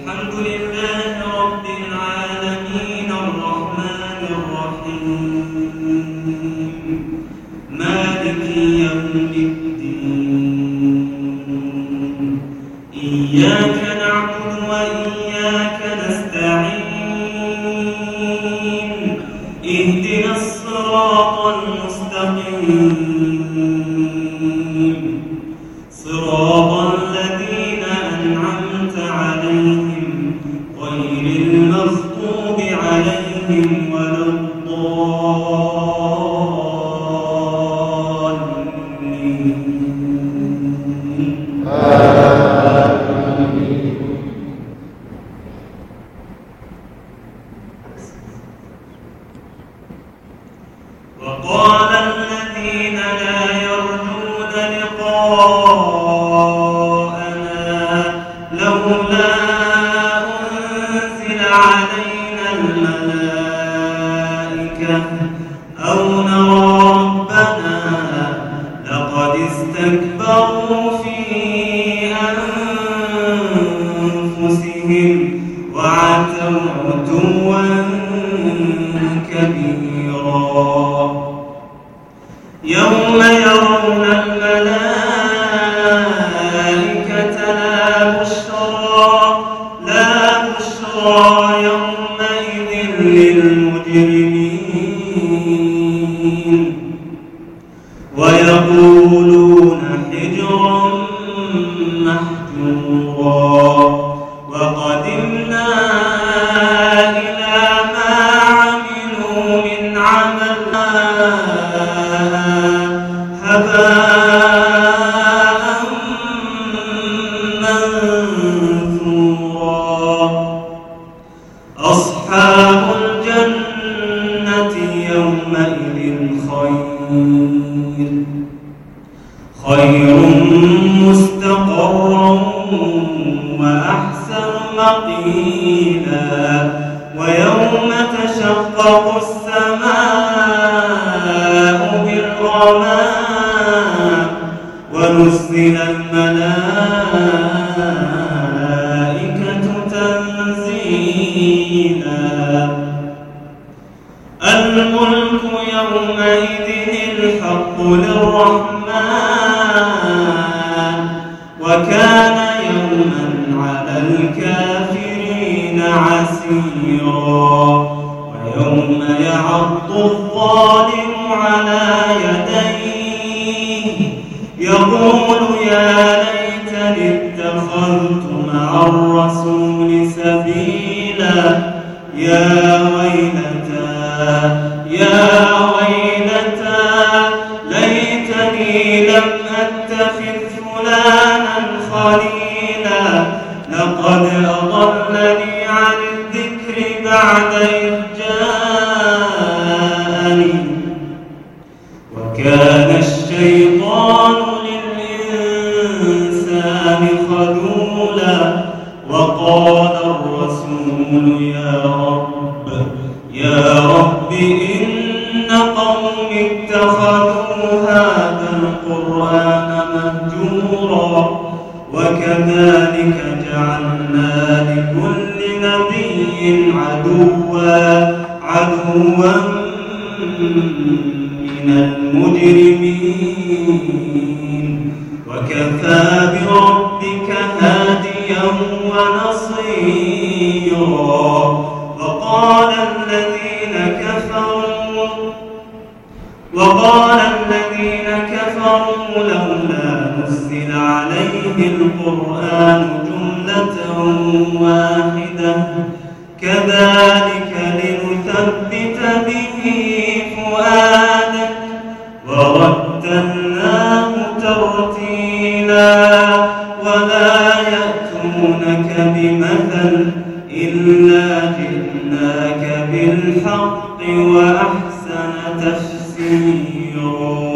الحمد لله رب العالمين الرحمن الرحيم مالك يوم الدين إياك نعبد وإياك نستعين اهدنا الصراط المستقيم صراط الذين أنعمت عليهم غير المغضوب عليهم ولا الضالين وقال الذين لا يرجون لقاءنا لولا أنزل علينا الملائكة أو نرى ربنا لقد استكبروا في أنفسهم وعتوا عتوا كبيرا يوم يرون الملائكة لا بشرى يومئذ للمجرمين ويقولون حجرا محجورا وقدمنا إلى ما عملوا من عمل هباء منثورا أصحاب الجنة يومئذ خير مستقرا وأحسن مقيلا ويوم تشقق السماء بالغمام ونزل الملائكة تنزيلا الملك يومئذ الحق للرحمن وكان يوما على الكافرين عسيرا ويوم يعض الظالم على يديه يقول يا ليتني اتخذت مع الرسول سبيلا يا ويلتى ليتني لم أتخذ فلانا خليلا لقد أضلني عن الذكر بعد إذ جاءني وكان الشيطان للإنسان خذولا وقال الرسول يا رب إن قومي اتخذوا هذا القرآن مهجورا وكذلك جعلنا لكل نبي عدوا من المجرمين وكفى بربك هاديا ونصيرا وقال الذين كفروا لولا نزل عليه القرآن جملة واحدة كذلك لنثبت به فؤادك ورتلناه ترتيلا ولا يأتونك بمثل إلا جئناك بالحق وأحسن تفسيرا